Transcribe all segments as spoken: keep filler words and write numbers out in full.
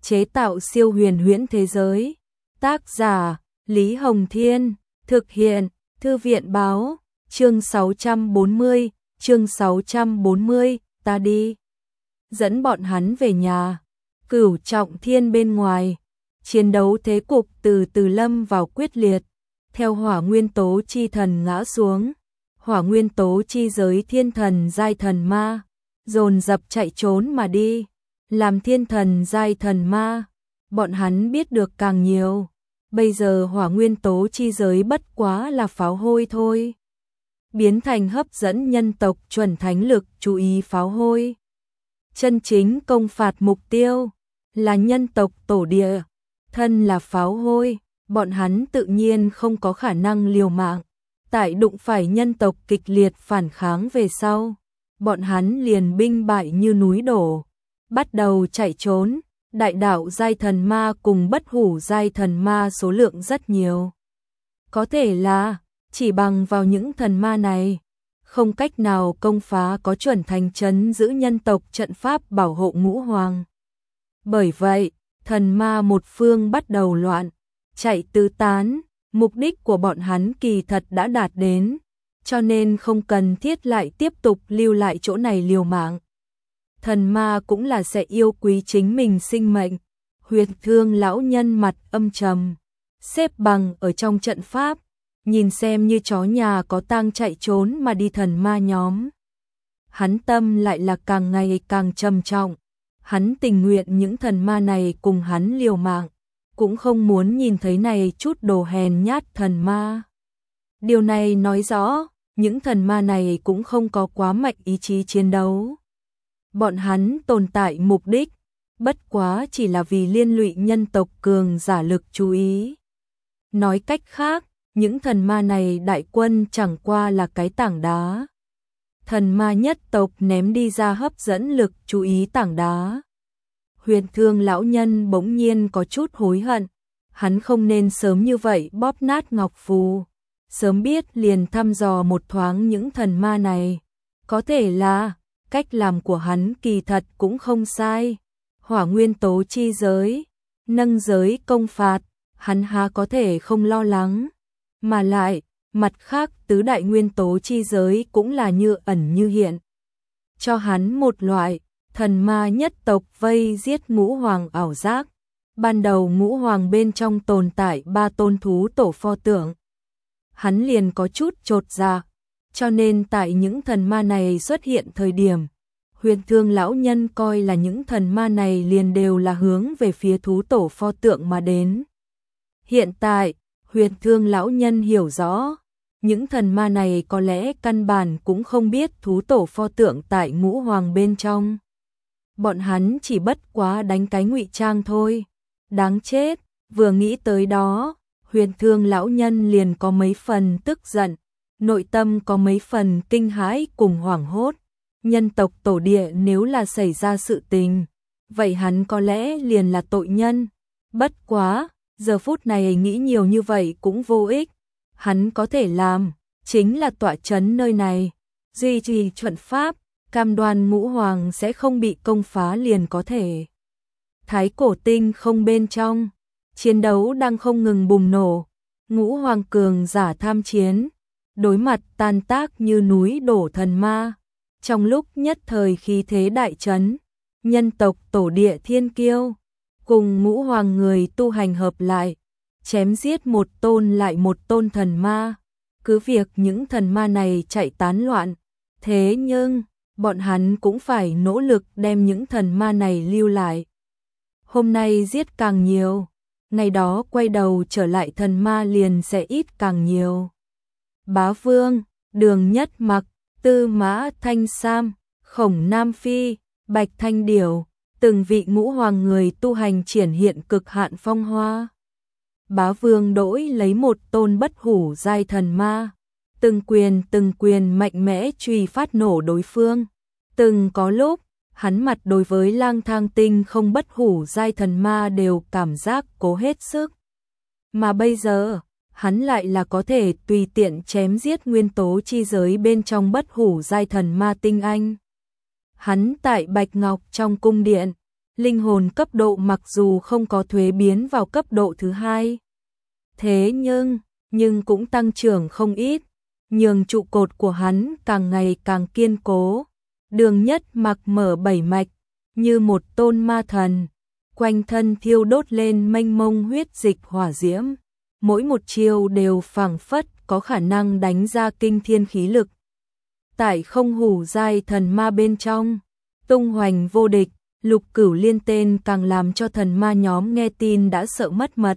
chế tạo siêu huyền huyễn thế giới. Tác giả Lý Hồng Thiên, thực hiện Thư viện Báo, chương sáu trăm bốn mươi, chương sáu trăm bốn mươi, ta đi. Dẫn bọn hắn về nhà. Cửu Trọng Thiên bên ngoài, chiến đấu thế cục từ từ lâm vào quyết liệt. Theo hỏa nguyên tố chi thần ngã xuống, hỏa nguyên tố chi giới thiên thần giai thần ma dồn dập chạy trốn mà đi. Làm thiên thần giai thần ma, bọn hắn biết được càng nhiều. Bây giờ hỏa nguyên tố chi giới bất quá là pháo hôi thôi, biến thành hấp dẫn nhân tộc chuẩn thánh lực chú ý pháo hôi. Chân chính công phạt mục tiêu là nhân tộc tổ địa, thân là pháo hôi, bọn hắn tự nhiên không có khả năng liều mạng. Tại đụng phải nhân tộc kịch liệt phản kháng về sau, bọn hắn liền binh bại như núi đổ, bắt đầu chạy trốn. Đại đạo giai thần ma cùng bất hủ giai thần ma số lượng rất nhiều. Có thể là chỉ bằng vào những thần ma này, không cách nào công phá có chuẩn thành trấn giữ nhân tộc trận pháp bảo hộ ngũ hoàng. Bởi vậy, thần ma một phương bắt đầu loạn, chạy tứ tán. Mục đích của bọn hắn kỳ thật đã đạt đến, cho nên không cần thiết lại tiếp tục lưu lại chỗ này liều mạng. Thần ma cũng là sẽ yêu quý chính mình sinh mệnh. Huyền Thương lão nhân mặt âm trầm, xếp bằng ở trong trận pháp, nhìn xem như chó nhà có tang chạy trốn mà đi thần ma nhóm. Hắn tâm lại là càng ngày càng trầm trọng, hắn tình nguyện những thần ma này cùng hắn liều mạng, cũng không muốn nhìn thấy này chút đồ hèn nhát thần ma. Điều này nói rõ, những thần ma này cũng không có quá mạnh ý chí chiến đấu. Bọn hắn tồn tại mục đích, bất quá chỉ là vì liên lụy nhân tộc cường giả lực chú ý. Nói cách khác, những thần ma này đại quân chẳng qua là cái tảng đá. Thần ma nhất tộc ném đi ra hấp dẫn lực chú ý tảng đá. Huyền Thương lão nhân bỗng nhiên có chút hối hận, hắn không nên sớm như vậy bóp nát ngọc phù, sớm biết liền thăm dò một thoáng những thần ma này. Có thể là cách làm của hắn kỳ thật cũng không sai. Hỏa nguyên tố chi giới, nâng giới công phạt, hắn há có thể không lo lắng. Mà lại, mặt khác tứ đại nguyên tố chi giới cũng là như ẩn như hiện, cho hắn một loại thần ma nhất tộc vây giết ngũ hoàng ảo giác. Ban đầu ngũ hoàng bên trong tồn tại ba tôn thú tổ pho tượng, hắn liền có chút chột dạ. Cho nên tại những thần ma này xuất hiện thời điểm, Huyền Thương lão nhân coi là những thần ma này liền đều là hướng về phía thú tổ pho tượng mà đến. Hiện tại, Huyền Thương lão nhân hiểu rõ, những thần ma này có lẽ căn bản cũng không biết thú tổ pho tượng tại ngũ hoàng bên trong. Bọn hắn chỉ bất quá đánh cái ngụy trang thôi. Đáng chết, vừa nghĩ tới đó, Huyền Thương lão nhân liền có mấy phần tức giận, nội tâm có mấy phần kinh hãi cùng hoảng hốt. Nhân tộc tổ địa nếu là xảy ra sự tình, vậy hắn có lẽ liền là tội nhân. Bất quá, giờ phút này nghĩ nhiều như vậy cũng vô ích. Hắn có thể làm, chính là tọa trấn nơi này, duy trì chuẩn pháp, cam đoan ngũ hoàng sẽ không bị công phá liền có thể. Thái cổ tinh không bên trong, chiến đấu đang không ngừng bùng nổ. Ngũ hoàng cường giả tham chiến, đối mặt tan tác như núi đổ thần ma. Trong lúc nhất thời khí thế đại trấn, nhân tộc tổ địa thiên kiêu cùng ngũ hoàng người tu hành hợp lại, chém giết một tôn lại một tôn thần ma. Cứ việc những thần ma này chạy tán loạn, thế nhưng bọn hắn cũng phải nỗ lực đem những thần ma này lưu lại. Hôm nay giết càng nhiều, ngày đó quay đầu trở lại thần ma liền sẽ ít càng nhiều. Bá Vương, Đường Nhất Mặc, Tư Mã Thanh Sam, Khổng Nam Phi, Bạch Thanh Điểu, từng vị ngũ hoàng người tu hành triển hiện cực hạn phong hoa. Bá Vương đổi lấy một tôn bất hủ giai thần ma, từng quyền từng quyền mạnh mẽ truy phát nổ đối phương. Từng có lúc, hắn mặt đối với Lang Thang Tinh không bất hủ giai thần ma đều cảm giác cố hết sức. Mà bây giờ, hắn lại là có thể tùy tiện chém giết nguyên tố chi giới bên trong bất hủ giai thần ma tinh anh. Hắn tại Bạch Ngọc trong cung điện, linh hồn cấp độ mặc dù không có thuế biến vào cấp độ thứ hai. Thế nhưng, nhưng cũng tăng trưởng không ít, nhường trụ cột của hắn càng ngày càng kiên cố. Đường Nhất Mặc mở bảy mạch, như một tôn ma thần, quanh thân thiêu đốt lên mênh mông huyết dịch hỏa diễm, mỗi một chiêu đều phảng phất có khả năng đánh ra kinh thiên khí lực. Tại không hủ giai thần ma bên trong, tung hoành vô địch, Lục Cửu Liên tên càng làm cho thần ma nhóm nghe tin đã sợ mất mật.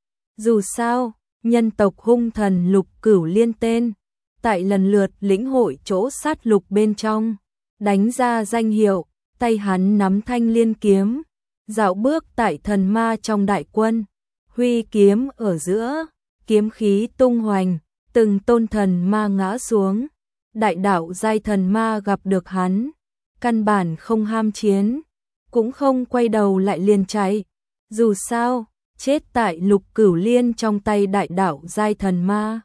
Dù sao, nhân tộc hung thần Lục Cửu Liên tên, tại lần lượt lĩnh hội chỗ sát lục bên trong, đánh ra danh hiệu, tay hắn nắm thanh liên kiếm, dạo bước tại thần ma trong đại quân, huy kiếm ở giữa, kiếm khí tung hoành, từng tôn thần ma ngã xuống. Đại đạo giai thần ma gặp được hắn, căn bản không ham chiến, cũng không quay đầu lại liền chạy. Dù sao, chết tại Lục Cửu Liên trong tay đại đạo giai thần ma,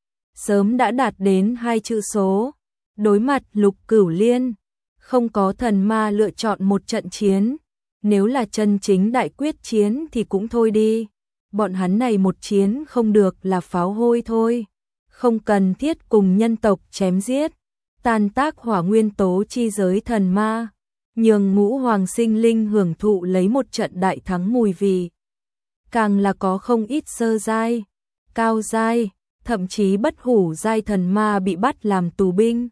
sớm đã đạt đến hai chữ số. Đối mặt Lục Cửu Liên, không có thần ma lựa chọn một trận chiến, nếu là chân chính đại quyết chiến thì cũng thôi đi. Bọn hắn này một chiến không được là pháo hôi thôi, không cần thiết cùng nhân tộc chém giết, tàn tác hỏa nguyên tố chi giới thần ma, nhường ngũ hoàng sinh linh hưởng thụ lấy một trận đại thắng mùi vị. Càng là có không ít sơ giai, cao giai, thậm chí bất hủ giai thần ma bị bắt làm tù binh.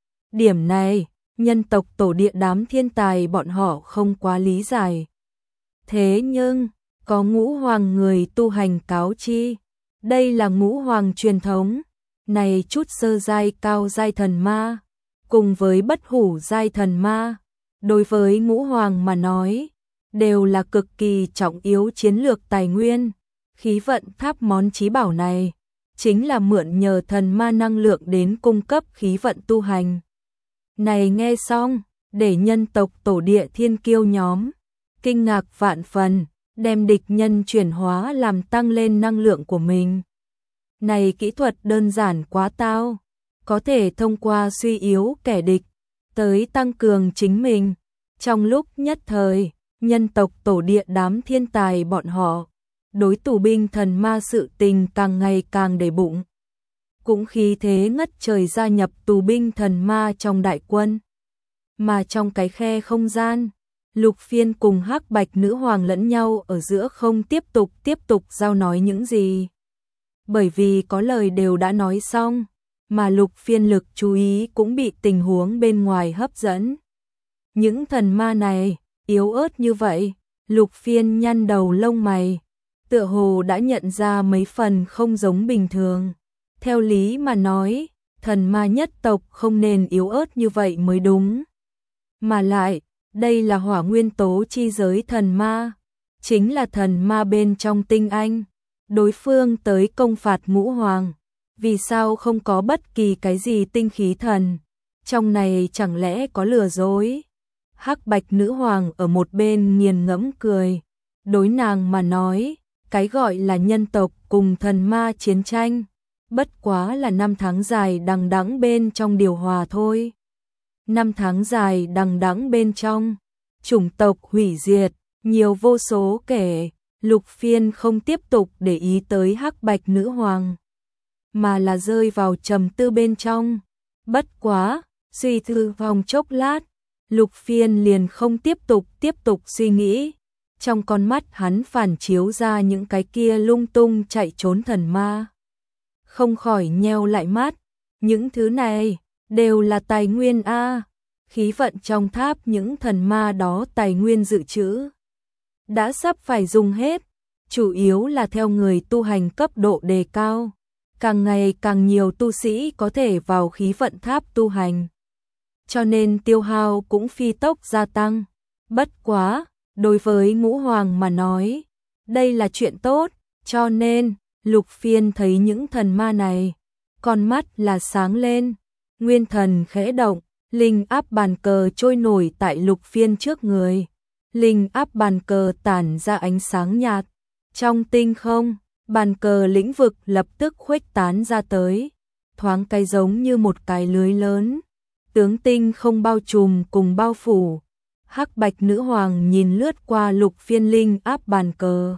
Điểm này, nhân tộc tổ địa đám thiên tài bọn họ không quá lý giải. Thế nhưng, có ngũ hoàng người tu hành cáo chi, đây là ngũ hoàng truyền thống, này chút sơ giai cao giai thần ma, cùng với bất hủ giai thần ma, đối với ngũ hoàng mà nói, đều là cực kỳ trọng yếu chiến lược tài nguyên. Khí vận tháp món chí bảo này, chính là mượn nhờ thần ma năng lượng đến cung cấp khí vận tu hành. Này nghe xong, để nhân tộc tổ địa thiên kiêu nhóm, kinh ngạc vạn phần, đem địch nhân chuyển hóa làm tăng lên năng lượng của mình. Này kỹ thuật đơn giản quá tao, có thể thông qua suy yếu kẻ địch, tới tăng cường chính mình. Trong lúc nhất thời, nhân tộc tổ địa đám thiên tài bọn họ, đối tù binh thần ma sự tình càng ngày càng đầy bụng. Cũng khí thế ngất trời gia nhập tù binh thần ma trong đại quân. Mà trong cái khe không gian, Lục Phiên cùng Hắc Bạch nữ hoàng lẫn nhau ở giữa không tiếp tục tiếp tục giao nói những gì. Bởi vì có lời đều đã nói xong, mà Lục Phiên lực chú ý cũng bị tình huống bên ngoài hấp dẫn. Những thần ma này, yếu ớt như vậy, Lục Phiên nhăn đầu lông mày, tựa hồ đã nhận ra mấy phần không giống bình thường. Theo lý mà nói, thần ma nhất tộc không nên yếu ớt như vậy mới đúng. Mà lại, đây là hỏa nguyên tố chi giới thần ma, chính là thần ma bên trong tinh anh. Đối phương tới công phạt ngũ hoàng, vì sao không có bất kỳ cái gì tinh khí thần? Trong này chẳng lẽ có lừa dối? Hắc Bạch nữ hoàng ở một bên nghiền ngẫm cười, đối nàng mà nói, cái gọi là nhân tộc cùng thần ma chiến tranh, bất quá là năm tháng dài đằng đẵng bên trong điều hòa thôi. Năm tháng dài đằng đẵng bên trong, chủng tộc hủy diệt, nhiều vô số kể. Lục Phiên không tiếp tục để ý tới Hắc Bạch nữ hoàng, mà là rơi vào trầm tư bên trong. Bất quá, suy tư vòng chốc lát, Lục Phiên liền không tiếp tục tiếp tục suy nghĩ. Trong con mắt hắn phản chiếu ra những cái kia lung tung chạy trốn thần ma. Không khỏi nheo lại mắt, những thứ này đều là tài nguyên a, khí vận trong tháp những thần ma đó tài nguyên dự trữ đã sắp phải dùng hết, chủ yếu là theo người tu hành cấp độ đề cao, càng ngày càng nhiều tu sĩ có thể vào khí vận tháp tu hành, cho nên tiêu hao cũng phi tốc gia tăng. Bất quá, đối với ngũ hoàng mà nói, đây là chuyện tốt, cho nên Lục Phiên thấy những thần ma này, con mắt là sáng lên, nguyên thần khẽ động, linh áp bàn cờ trôi nổi tại Lục Phiên trước người. Linh áp bàn cờ tản ra ánh sáng nhạt, trong tinh không, bàn cờ lĩnh vực lập tức khuếch tán ra tới, thoáng cái giống như một cái lưới lớn, tướng tinh không bao trùm cùng bao phủ, Hắc bạch nữ hoàng nhìn lướt qua Lục Phiên linh áp bàn cờ.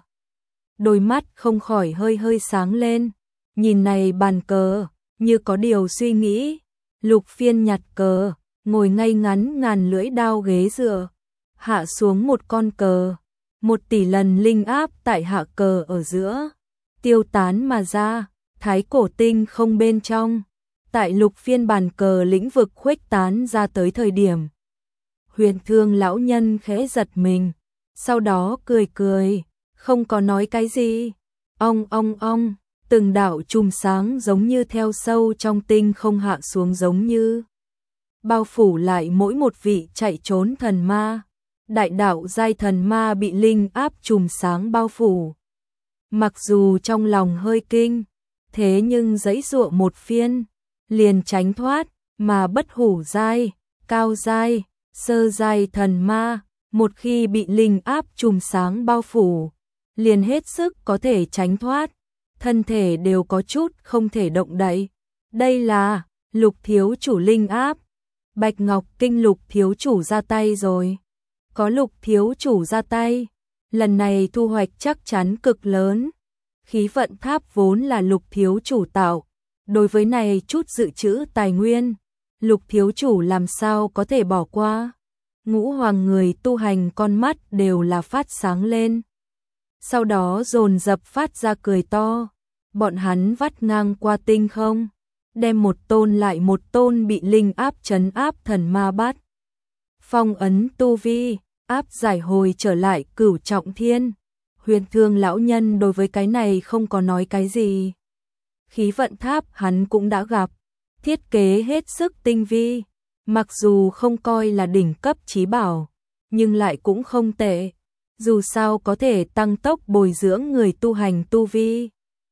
Đôi mắt không khỏi hơi hơi sáng lên, nhìn này bàn cờ, như có điều suy nghĩ. Lục Phiên nhặt cờ, ngồi ngay ngắn ngàn lưỡi đao ghế dựa, hạ xuống một con cờ, một tỷ lần linh áp tại hạ cờ ở giữa, tiêu tán mà ra, thái cổ tinh không bên trong, tại Lục Phiên bàn cờ lĩnh vực khuếch tán ra tới thời điểm. Huyền Thương lão nhân khẽ giật mình, sau đó cười cười, không có nói cái gì. Ong ong ong, từng đạo chùm sáng giống như theo sâu trong tinh không hạ xuống, giống như bao phủ lại mỗi một vị chạy trốn thần ma. Đại đạo giai thần ma bị linh áp chùm sáng bao phủ. Mặc dù trong lòng hơi kinh, thế nhưng giãy giụa một phiên, liền tránh thoát, mà bất hủ giai, cao giai, sơ giai thần ma, một khi bị linh áp chùm sáng bao phủ, liền hết sức có thể tránh thoát, thân thể đều có chút không thể động đậy. Đây là Lục thiếu chủ linh áp. Bạch Ngọc Kinh Lục thiếu chủ ra tay rồi. Có Lục thiếu chủ ra tay, lần này thu hoạch chắc chắn cực lớn. Khí vận tháp vốn là Lục thiếu chủ tạo, đối với này chút dự trữ tài nguyên, Lục thiếu chủ làm sao có thể bỏ qua. Ngũ hoàng người tu hành con mắt đều là phát sáng lên. Sau đó dồn dập phát ra cười to, bọn hắn vắt ngang qua tinh không, đem một tôn lại một tôn bị linh áp trấn áp thần ma bắt. Phong ấn tu vi, áp giải hồi trở lại cửu trọng thiên. Huyền Thương lão nhân đối với cái này không có nói cái gì. Khí vận tháp hắn cũng đã gặp, thiết kế hết sức tinh vi, mặc dù không coi là đỉnh cấp chí bảo, nhưng lại cũng không tệ, dù sao có thể tăng tốc bồi dưỡng người tu hành tu vi.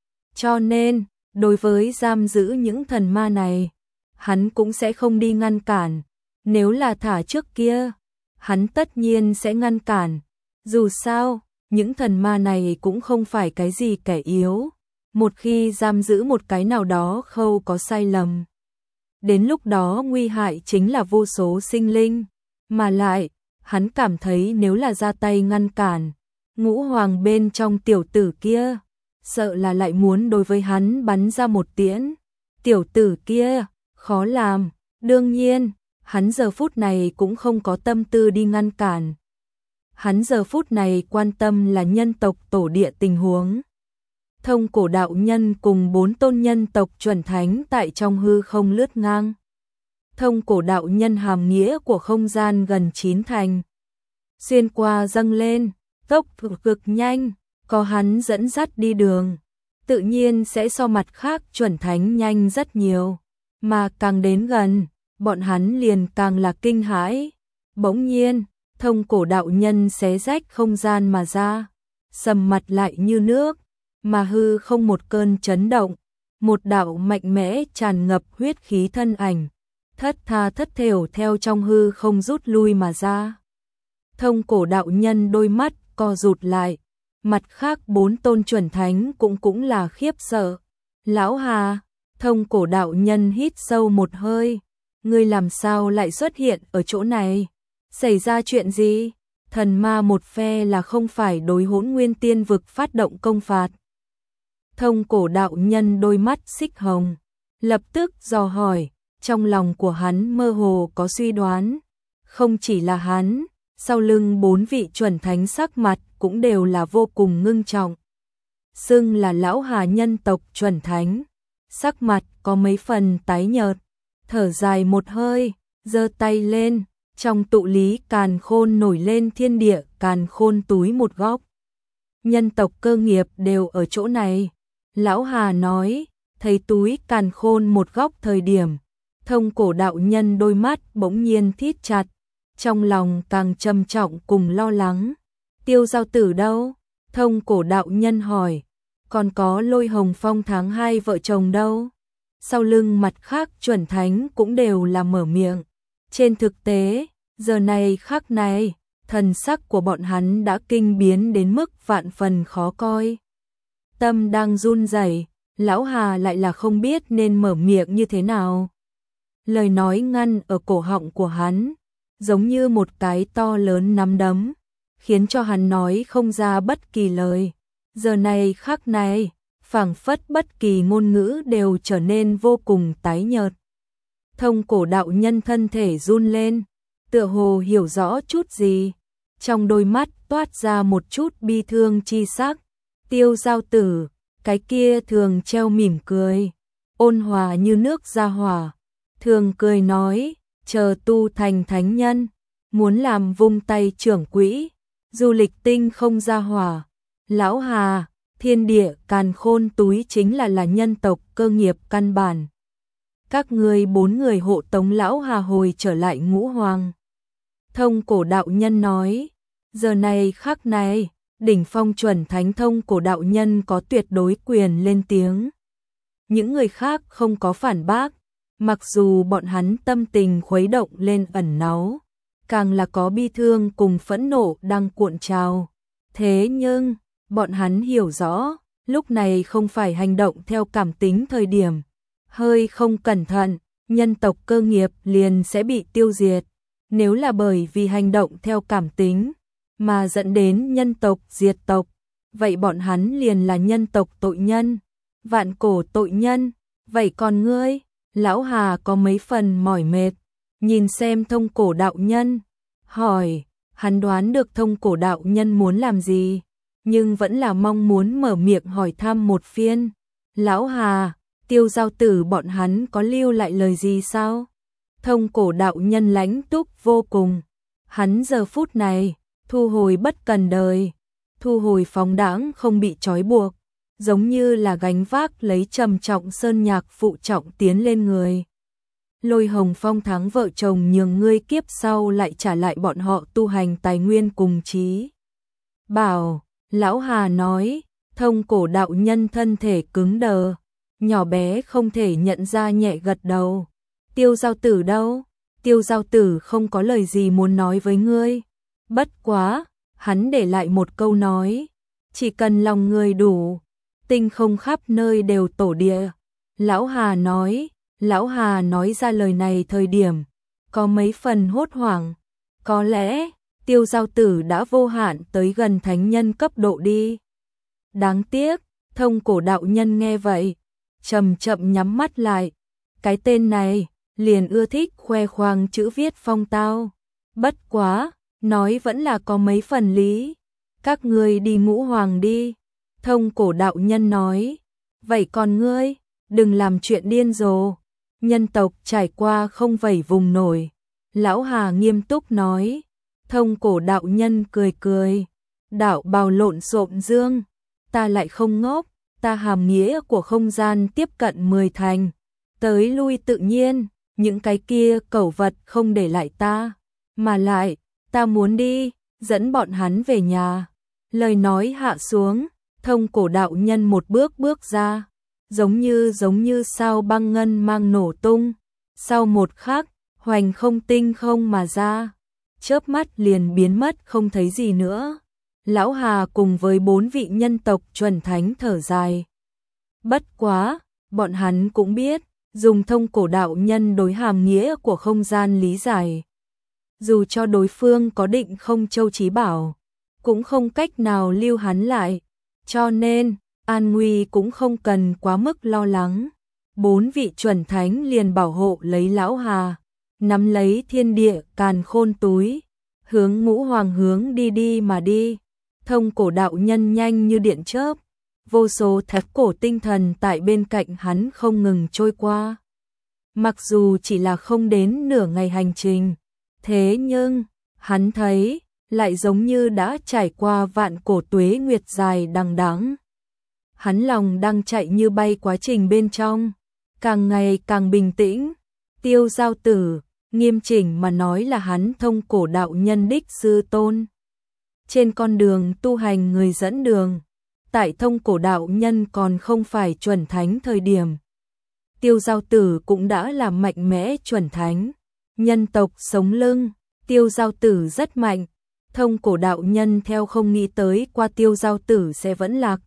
Cho nên, đối với giam giữ những thần ma này, hắn cũng sẽ không đi ngăn cản. Nếu là thả trước kia, hắn tất nhiên sẽ ngăn cản. Dù sao, những thần ma này cũng không phải cái gì kẻ yếu. Một khi giam giữ một cái nào đó khâu có sai lầm, đến lúc đó nguy hại chính là vô số sinh linh. Mà lại, hắn cảm thấy nếu là ra tay ngăn cản, ngũ hoàng bên trong tiểu tử kia, sợ là lại muốn đối với hắn bắn ra một tiễn. Tiểu tử kia, khó làm. Đương nhiên, hắn giờ phút này cũng không có tâm tư đi ngăn cản. Hắn giờ phút này quan tâm là nhân tộc tổ địa tình huống. Thông cổ đạo nhân cùng bốn tôn nhân tộc chuẩn thánh tại trong hư không lướt ngang. Thông cổ đạo nhân hàm nghĩa của không gian gần chín thành. Xuyên qua dâng lên, tốc cực nhanh, có hắn dẫn dắt đi đường, tự nhiên sẽ so mặt khác chuẩn thánh nhanh rất nhiều. Mà càng đến gần, bọn hắn liền càng là kinh hãi. Bỗng nhiên, thông cổ đạo nhân xé rách không gian mà ra, sầm mặt lại như nước, mà hư không một cơn chấn động, một đạo mạnh mẽ tràn ngập huyết khí thân ảnh, thất tha thất thểu theo trong hư không rút lui mà ra. Thông cổ đạo nhân đôi mắt co rụt lại, mặt khác bốn tôn chuẩn thánh cũng cũng là khiếp sợ. Lão Hà, thông cổ đạo nhân hít sâu một hơi, ngươi làm sao lại xuất hiện ở chỗ này? Xảy ra chuyện gì? Thần ma một phe là không phải đối Hỗn Nguyên Tiên vực phát động công phạt. Thông cổ đạo nhân đôi mắt xích hồng, lập tức dò hỏi, trong lòng của hắn mơ hồ có suy đoán. Không chỉ là hắn, sau lưng bốn vị chuẩn thánh sắc mặt cũng đều là vô cùng ngưng trọng. Xưng là lão Hà nhân tộc chuẩn thánh, sắc mặt có mấy phần tái nhợt, thở dài một hơi, giơ tay lên, trong tụ lý càn khôn nổi lên thiên địa càn khôn túi một góc. Nhân tộc cơ nghiệp đều ở chỗ này. Lão Hà nói, thấy túi càn khôn một góc thời điểm, thông cổ đạo nhân đôi mắt bỗng nhiên thít chặt, trong lòng càng trầm trọng cùng lo lắng. Tiêu Giao Tử đâu? Thông cổ đạo nhân hỏi. Còn có Lôi Hồng Phong tháng hai vợ chồng đâu? Sau lưng mặt khác chuẩn thánh cũng đều là mở miệng. Trên thực tế, giờ này khắc này, thần sắc của bọn hắn đã kinh biến đến mức vạn phần khó coi. Tâm đang run rẩy, lão Hà lại là không biết nên mở miệng như thế nào. Lời nói ngăn ở cổ họng của hắn, giống như một cái to lớn nắm đấm, khiến cho hắn nói không ra bất kỳ lời. Giờ này khắc này, phảng phất bất kỳ ngôn ngữ đều trở nên vô cùng tái nhợt. Thông cổ đạo nhân thân thể run lên, tựa hồ hiểu rõ chút gì, trong đôi mắt toát ra một chút bi thương chi sắc. Tiêu Giao Tử, cái kia thường treo mỉm cười, ôn hòa như nước ra hỏa, thường cười nói, chờ tu thành thánh nhân, muốn làm vung tay trưởng quỹ, du lịch tinh không ra hỏa. Lão Hà, thiên địa càn khôn túi chính là là nhân tộc cơ nghiệp căn bản. Các ngươi bốn người hộ tống Lão Hà hồi trở lại Ngũ Hoàng. Thông cổ đạo nhân nói, giờ này khắc này, đỉnh phong chuẩn thánh thông cổ đạo nhân có tuyệt đối quyền lên tiếng. Những người khác không có phản bác, mặc dù bọn hắn tâm tình khuấy động lên ẩn náu, càng là có bi thương cùng phẫn nộ đang cuộn trào. Thế nhưng, bọn hắn hiểu rõ, lúc này không phải hành động theo cảm tính thời điểm. Hơi không cẩn thận, nhân tộc cơ nghiệp liền sẽ bị tiêu diệt. Nếu là bởi vì hành động theo cảm tính, mà dẫn đến nhân tộc diệt tộc, vậy bọn hắn liền là nhân tộc tội nhân, vạn cổ tội nhân. Vậy còn ngươi? Lão Hà có mấy phần mỏi mệt, nhìn xem thông cổ đạo nhân, hỏi, hắn đoán được thông cổ đạo nhân muốn làm gì, nhưng vẫn là mong muốn mở miệng hỏi thăm một phiên. Lão Hà, Tiêu Giao Tử bọn hắn có lưu lại lời gì sao? Thông cổ đạo nhân lãnh túc vô cùng, hắn giờ phút này, thu hồi bất cần đời, thu hồi phóng đãng không bị trói buộc, giống như là gánh vác lấy trầm trọng sơn nhạc phụ trọng tiến lên người. Lôi Hồng Phong thắng vợ chồng nhường ngươi kiếp sau lại trả lại bọn họ tu hành tài nguyên cùng trí bảo. Lão Hà nói, thông cổ đạo nhân thân thể cứng đờ, nhỏ bé không thể nhận ra nhẹ gật đầu. Tiêu Giao Tử đâu? Tiêu Giao Tử không có lời gì muốn nói với ngươi. Bất quá, hắn để lại một câu nói, chỉ cần lòng ngươi đủ, tinh không khắp nơi đều tổ địa. Lão Hà nói, Lão Hà nói ra lời này thời điểm, có mấy phần hốt hoảng. Có lẽ, Tiêu Giao Tử đã vô hạn tới gần thánh nhân cấp độ đi. Đáng tiếc, thông cổ đạo nhân nghe vậy, chậm chậm nhắm mắt lại. Cái tên này, liền ưa thích khoe khoang chữ viết phong tao. Bất quá, nói vẫn là có mấy phần lý. Các ngươi đi Ngũ Hoàng đi. Thông cổ đạo nhân nói, vậy còn ngươi, đừng làm chuyện điên rồ. Nhân tộc trải qua không vẩy vùng nổi. Lão Hà nghiêm túc nói. Thông cổ đạo nhân cười cười, đạo bào lộn xộn dương, ta lại không ngốc, ta hàm nghĩa của không gian tiếp cận mười thành, tới lui tự nhiên, những cái kia cẩu vật không để lại ta, mà lại, ta muốn đi, dẫn bọn hắn về nhà. Lời nói hạ xuống, thông cổ đạo nhân một bước bước ra, giống như giống như sao băng ngân mang nổ tung, sau một khắc, hoành không tinh không mà ra. Chớp mắt liền biến mất không thấy gì nữa. Lão Hà cùng với bốn vị nhân tộc chuẩn thánh thở dài. Bất quá, bọn hắn cũng biết, dùng thông cổ đạo nhân đối hàm nghĩa của không gian lý giải. Dù cho đối phương có định không châu trí bảo, cũng không cách nào lưu hắn lại. Cho nên, an nguy cũng không cần quá mức lo lắng. Bốn vị chuẩn thánh liền bảo hộ lấy Lão Hà, nắm lấy thiên địa càn khôn túi, hướng Ngũ Hoàng hướng đi đi mà đi. Thông cổ đạo nhân nhanh như điện chớp, vô số thạch cổ tinh thần tại bên cạnh hắn không ngừng trôi qua. Mặc dù chỉ là không đến nửa ngày hành trình, thế nhưng, hắn thấy, lại giống như đã trải qua vạn cổ tuế nguyệt dài đằng đẵng. Hắn lòng đang chạy như bay quá trình bên trong, càng ngày càng bình tĩnh. Tiêu Giao Tử, nghiêm chỉnh mà nói là hắn thông cổ đạo nhân đích sư tôn. Trên con đường tu hành người dẫn đường, tại thông cổ đạo nhân còn không phải chuẩn thánh thời điểm. Tiêu Giao Tử cũng đã là mạnh mẽ chuẩn thánh, nhân tộc sống lưng, Tiêu Giao Tử rất mạnh. Thông cổ đạo nhân theo không nghĩ tới qua Tiêu Giao Tử sẽ vẫn lạc.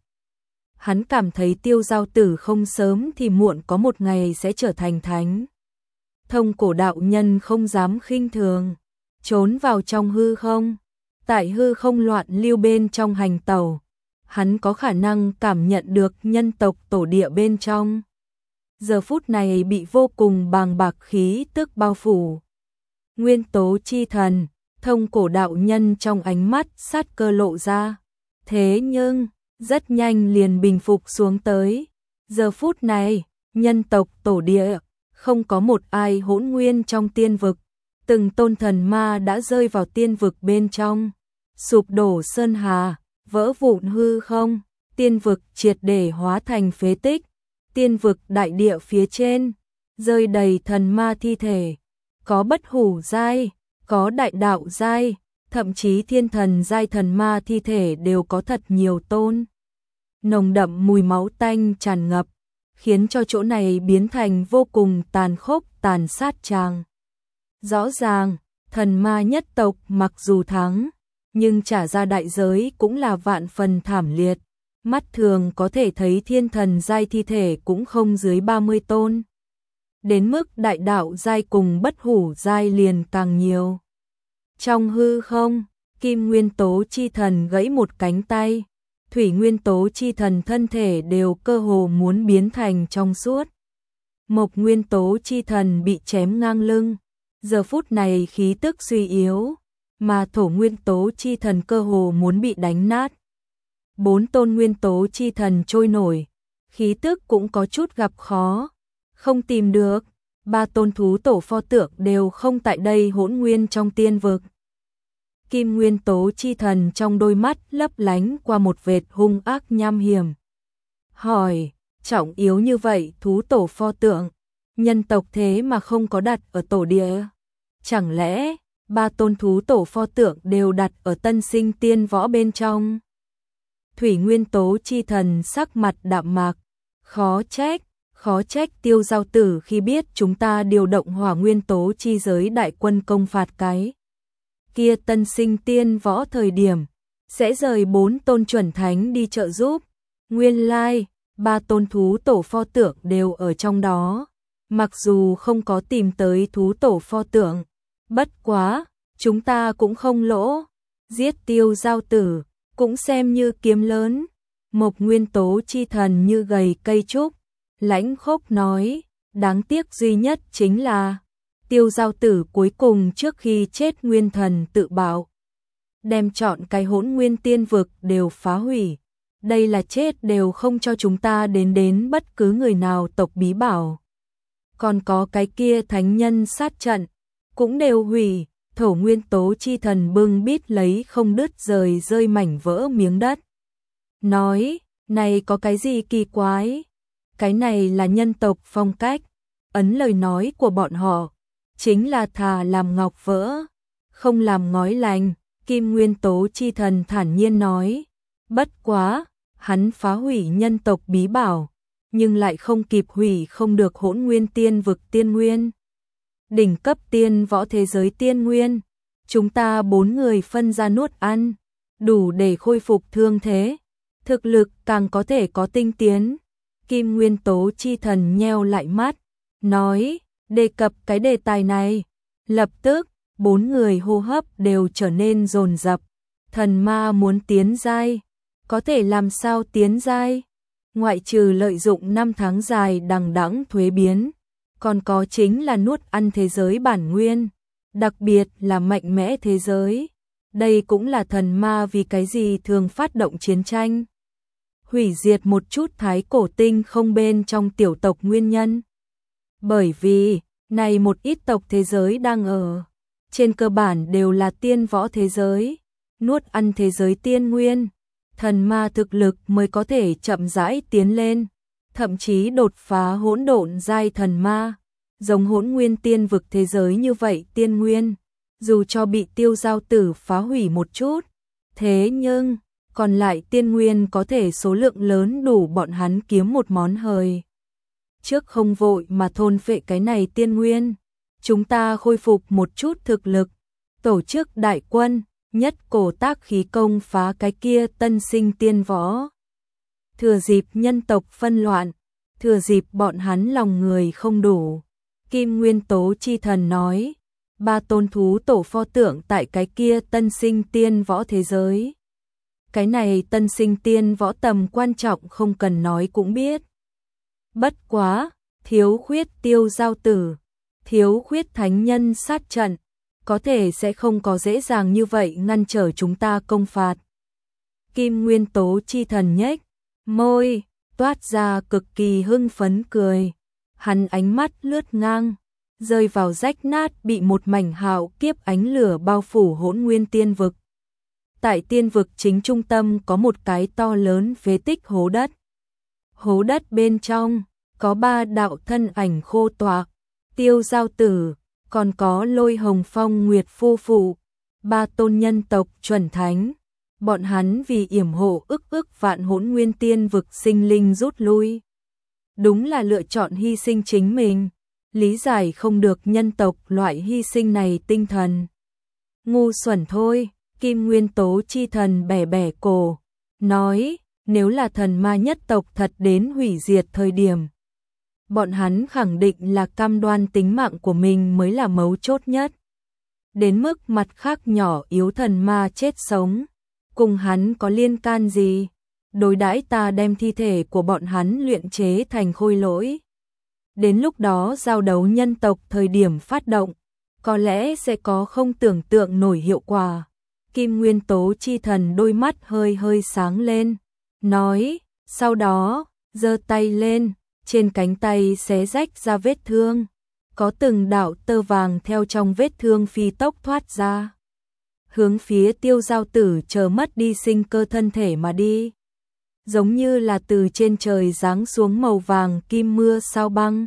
Hắn cảm thấy Tiêu Giao Tử không sớm thì muộn có một ngày sẽ trở thành thánh. Thông cổ đạo nhân không dám khinh thường, trốn vào trong hư không. Tại hư không loạn lưu bên trong hành tẩu, hắn có khả năng cảm nhận được nhân tộc tổ địa bên trong. Giờ phút này bị vô cùng bàng bạc khí tức bao phủ. Nguyên tố chi thần, thông cổ đạo nhân trong ánh mắt sát cơ lộ ra. Thế nhưng, rất nhanh liền bình phục xuống tới. Giờ phút này, nhân tộc tổ địa, không có một ai hỗn nguyên trong tiên vực. Từng tôn thần ma đã rơi vào tiên vực bên trong. Sụp đổ sơn hà, vỡ vụn hư không, tiên vực triệt để hóa thành phế tích. Tiên vực đại địa phía trên, rơi đầy thần ma thi thể. Có bất hủ giai, có đại đạo giai, thậm chí thiên thần giai thần ma thi thể đều có thật nhiều tôn. Nồng đậm mùi máu tanh tràn ngập, khiến cho chỗ này biến thành vô cùng tàn khốc tàn sát tràng. Rõ ràng, thần ma nhất tộc mặc dù thắng, nhưng trả ra đại giới cũng là vạn phần thảm liệt. Mắt thường có thể thấy thiên thần giai thi thể cũng không dưới ba mươi tôn. Đến mức đại đạo giai cùng bất hủ giai liền càng nhiều. Trong hư không, kim nguyên tố chi thần gãy một cánh tay, thủy nguyên tố chi thần thân thể đều cơ hồ muốn biến thành trong suốt. Mộc nguyên tố chi thần bị chém ngang lưng, giờ phút này khí tức suy yếu, mà thổ nguyên tố chi thần cơ hồ muốn bị đánh nát. Bốn tôn nguyên tố chi thần trôi nổi, khí tức cũng có chút gặp khó, không tìm được. Ba tôn thú tổ pho tượng đều không tại đây hỗn nguyên trong tiên vực. Kim nguyên tố chi thần trong đôi mắt lấp lánh qua một vệt hung ác nham hiểm. Hỏi, trọng yếu như vậy thú tổ pho tượng, nhân tộc thế mà không có đặt ở tổ địa. Chẳng lẽ, ba tôn thú tổ pho tượng đều đặt ở tân sinh tiên võ bên trong? Thủy nguyên tố chi thần sắc mặt đạm mạc, khó trách, khó trách Tiêu Giao Tử khi biết chúng ta điều động hỏa nguyên tố chi giới đại quân công phạt cái kia tân sinh tiên võ thời điểm, sẽ rời bốn tôn chuẩn thánh đi trợ giúp. Nguyên lai, ba tôn thú tổ pho tượng đều ở trong đó, mặc dù không có tìm tới thú tổ pho tượng, bất quá, chúng ta cũng không lỗ, giết Tiêu Giao Tử, cũng xem như kiếm lớn. Mộc nguyên tố chi thần như gầy cây trúc, lãnh khốc nói, đáng tiếc duy nhất chính là Tiêu Giao Tử cuối cùng trước khi chết nguyên thần tự bạo, đem chọn cái hỗn nguyên tiên vực đều phá hủy. Đây là chết đều không cho chúng ta đến đến bất cứ người nào tộc bí bảo. Còn có cái kia thánh nhân sát trận, cũng đều hủy. Thổ nguyên tố chi thần bưng bít lấy không đứt rời rơi mảnh vỡ miếng đất. Nói, này có cái gì kỳ quái? Cái này là nhân tộc phong cách. Ấn lời nói của bọn họ, chính là thà làm ngọc vỡ, không làm ngói lành. Kim nguyên tố chi thần thản nhiên nói. Bất quá, hắn phá hủy nhân tộc bí bảo, nhưng lại không kịp hủy không được hỗn nguyên tiên vực tiên nguyên. Đỉnh cấp tiên võ thế giới tiên nguyên, chúng ta bốn người phân ra nuốt ăn, đủ để khôi phục thương thế, thực lực càng có thể có tinh tiến. Kim nguyên tố chi thần nheo lại mắt, nói, đề cập cái đề tài này, lập tức, bốn người hô hấp đều trở nên dồn dập. Thần ma muốn tiến giai, có thể làm sao tiến giai? Ngoại trừ lợi dụng năm tháng dài đằng đẵng thuế biến, còn có chính là nuốt ăn thế giới bản nguyên, đặc biệt là mạnh mẽ thế giới. Đây cũng là thần ma vì cái gì thường phát động chiến tranh, hủy diệt một chút thái cổ tinh không bên trong tiểu tộc nguyên nhân. Bởi vì, này một ít tộc thế giới đang ở, trên cơ bản đều là tiên võ thế giới, nuốt ăn thế giới tiên nguyên, thần ma thực lực mới có thể chậm rãi tiến lên, thậm chí đột phá hỗn độn giai thần ma, giống hỗn nguyên tiên vực thế giới như vậy tiên nguyên, dù cho bị Tiêu Giao Tử phá hủy một chút, thế nhưng, còn lại tiên nguyên có thể số lượng lớn đủ bọn hắn kiếm một món hời. Trước không vội mà thôn phệ cái này tiên nguyên, chúng ta khôi phục một chút thực lực, tổ chức đại quân, nhất cổ tác khí công phá cái kia tân sinh tiên võ. Thừa dịp nhân tộc phân loạn, thừa dịp bọn hắn lòng người không đủ. Kim nguyên tố chi thần nói, ba tôn thú tổ pho tượng tại cái kia tân sinh tiên võ thế giới. Cái này tân sinh tiên võ tầm quan trọng không cần nói cũng biết. Bất quá, thiếu khuyết Tiêu Giao Tử, thiếu khuyết thánh nhân sát trận, có thể sẽ không có dễ dàng như vậy ngăn trở chúng ta công phạt. Kim Nguyên Tố Chi Thần nhếch môi, toát ra cực kỳ hưng phấn cười. Hắn ánh mắt lướt ngang, rơi vào rách nát bị một mảnh hạo kiếp ánh lửa bao phủ hỗn nguyên tiên vực. Tại tiên vực chính trung tâm có một cái to lớn phế tích hố đất. Hố đất bên trong có ba đạo thân ảnh khô toạc, Tiêu Giao Tử, còn có Lôi Hồng Phong Nguyệt phu phụ, ba tôn nhân tộc chuẩn thánh. Bọn hắn vì yểm hộ ức ức vạn hỗn nguyên tiên vực sinh linh rút lui. Đúng là lựa chọn hy sinh chính mình, lý giải không được nhân tộc loại hy sinh này tinh thần. Ngu xuẩn thôi, Kim Nguyên Tố Chi Thần bẻ bẻ cổ, nói, nếu là thần ma nhất tộc thật đến hủy diệt thời điểm, bọn hắn khẳng định là cam đoan tính mạng của mình mới là mấu chốt nhất. Đến mức mặt khác nhỏ yếu thần ma chết sống, cùng hắn có liên can gì? Đối đãi ta đem thi thể của bọn hắn luyện chế thành khôi lỗi. Đến lúc đó giao đấu nhân tộc thời điểm phát động, có lẽ sẽ có không tưởng tượng nổi hiệu quả. Kim Nguyên Tố Chi Thần đôi mắt hơi hơi sáng lên, nói, sau đó, giơ tay lên, trên cánh tay xé rách ra vết thương, có từng đạo tơ vàng theo trong vết thương phi tốc thoát ra, hướng phía Tiêu Giao Tử chờ mất đi sinh cơ thân thể mà đi, giống như là từ trên trời giáng xuống màu vàng kim mưa sao băng.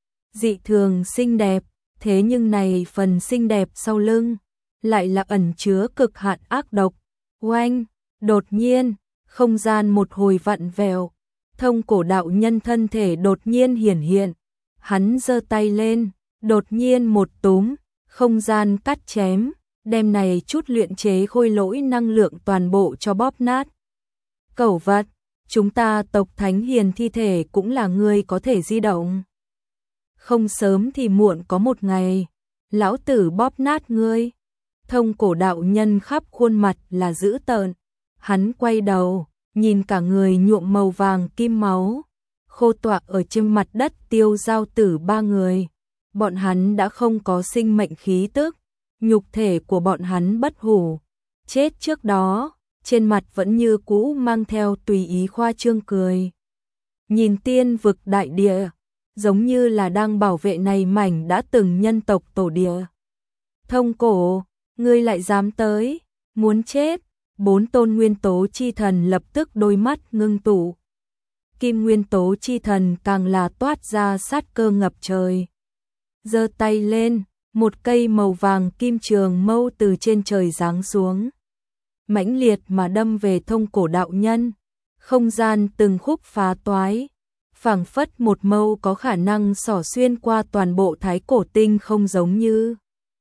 Dị thường xinh đẹp, thế nhưng này phần xinh đẹp sau lưng lại là ẩn chứa cực hạn ác độc. Oanh, đột nhiên, không gian một hồi vặn vẹo, Thông Cổ đạo nhân thân thể đột nhiên hiển hiện, hắn giơ tay lên, đột nhiên một túm, không gian cắt chém, đem này chút luyện chế khôi lỗi năng lượng toàn bộ cho bóp nát. Cẩu vật, chúng ta tộc Thánh Hiền thi thể cũng là ngươi có thể di động. Không sớm thì muộn có một ngày, lão tử bóp nát ngươi. Thông Cổ đạo nhân khắp khuôn mặt là dữ tợn, hắn quay đầu, nhìn cả người nhuộm màu vàng kim máu, khô toạc ở trên mặt đất Tiêu Giao Tử ba người. Bọn hắn đã không có sinh mệnh khí tức, nhục thể của bọn hắn bất hủ. Chết trước đó, trên mặt vẫn như cũ mang theo tùy ý khoa trương cười. Nhìn tiên vực đại địa, giống như là đang bảo vệ này mảnh đã từng nhân tộc tổ địa. Thông Cổ, ngươi lại dám tới, muốn chết. Bốn tôn Nguyên Tố Chi Thần lập tức đôi mắt ngưng tụ. Kim Nguyên Tố Chi Thần càng là toát ra sát cơ ngập trời. Giơ tay lên, một cây màu vàng kim trường mâu từ trên trời giáng xuống, mãnh liệt mà đâm về Thông Cổ đạo nhân. Không gian từng khúc phá toái, phảng phất một mâu có khả năng xỏ xuyên qua toàn bộ thái cổ tinh không giống như.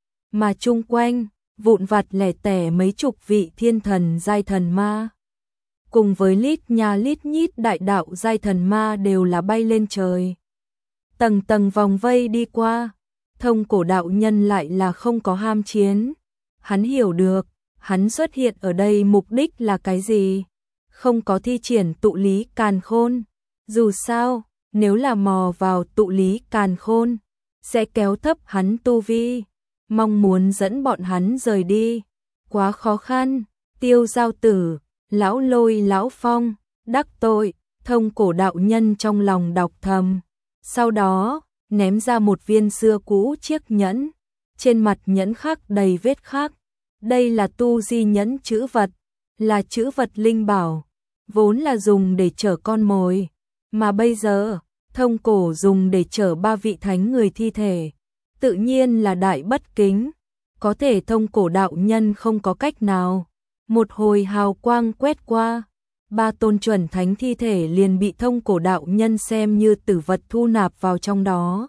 Mà chung quanh, vụn vặt lẻ tẻ mấy chục vị thiên thần giai thần ma, cùng với lít nha lít nhít đại đạo giai thần ma đều là bay lên trời. Tầng tầng vòng vây đi qua, Thông Cổ đạo nhân lại là không có ham chiến. Hắn hiểu được, hắn xuất hiện ở đây mục đích là cái gì? Không có thi triển tụ lý càn khôn. Dù sao, nếu là mò vào tụ lý càn khôn, sẽ kéo thấp hắn tu vi. Mong muốn dẫn bọn hắn rời đi, quá khó khăn. Tiêu Giao Tử, lão Lôi lão Phong, đắc tội. Thông Cổ đạo nhân trong lòng đọc thầm. Sau đó, ném ra một viên xưa cũ chiếc nhẫn, trên mặt nhẫn khắc đầy vết khắc. Đây là tu di nhẫn chữ vật, là chữ vật linh bảo, vốn là dùng để chở con mồi, mà bây giờ, Thông Cổ dùng để chở ba vị thánh người thi thể, tự nhiên là đại bất kính. Có thể Thông Cổ đạo nhân không có cách nào. Một hồi hào quang quét qua, ba tôn chuẩn thánh thi thể liền bị Thông Cổ đạo nhân xem như tử vật thu nạp vào trong đó.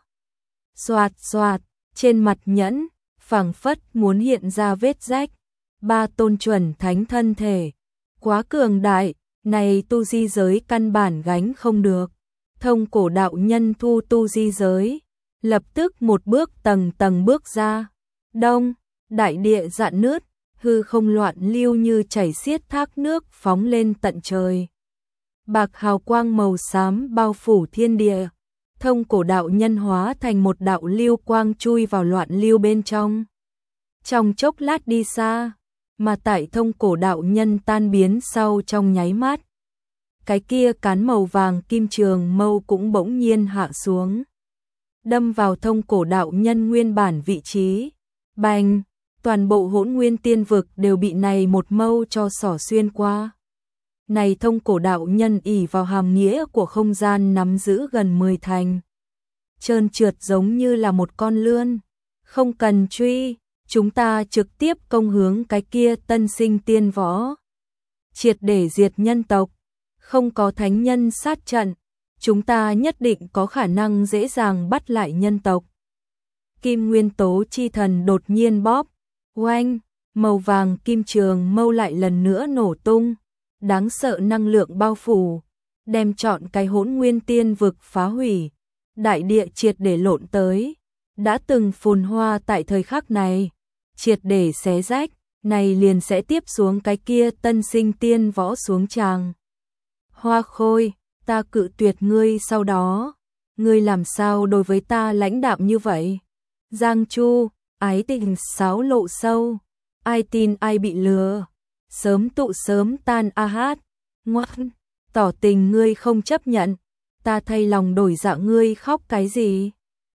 Xoạt xoạt, trên mặt nhẫn, phảng phất muốn hiện ra vết rách. Ba tôn chuẩn thánh thân thể, quá cường đại, này tu di giới căn bản gánh không được. Thông Cổ đạo nhân thu tu di giới, lập tức một bước tầng tầng bước ra, Đông, đại địa rạn nứt, hư không loạn lưu như chảy xiết thác nước phóng lên tận trời. Bạc hào quang màu xám bao phủ thiên địa, thông cổ đạo nhân hóa thành một đạo lưu quang chui vào loạn lưu bên trong. Trong chốc lát đi xa, mà tại thông cổ đạo nhân tan biến sau trong nháy mắt. Cái kia cán màu vàng kim trường mâu cũng bỗng nhiên hạ xuống, đâm vào thông cổ đạo nhân nguyên bản vị trí. Bành, toàn bộ hỗn nguyên tiên vực đều bị này một mâu cho xỏ xuyên qua. Này thông cổ đạo nhân ỷ vào hàm nghĩa của không gian nắm giữ gần mười thành. Trơn trượt giống như là một con lươn. Không cần truy, chúng ta trực tiếp công hướng cái kia tân sinh tiên võ. Triệt để diệt nhân tộc, không có thánh nhân sát trận, chúng ta nhất định có khả năng dễ dàng bắt lại nhân tộc. Kim nguyên tố chi thần đột nhiên bóp, oanh, màu vàng kim trường mâu lại lần nữa nổ tung. Đáng sợ năng lượng bao phủ, đem trọn cái hỗn nguyên tiên vực phá hủy, đại địa triệt để lộn tới, đã từng phồn hoa tại thời khắc này, triệt để xé rách, này liền sẽ tiếp xuống cái kia tân sinh tiên võ xuống tràng. Hoa Khôi, ta cự tuyệt ngươi sau đó, ngươi làm sao đối với ta lãnh đạm như vậy? Giang Chu, ái tình sáo lộ sâu, ai tin ai bị lừa. Sớm tụ sớm tan a hát, ngoan, tỏ tình ngươi không chấp nhận, ta thay lòng đổi dạ ngươi khóc cái gì?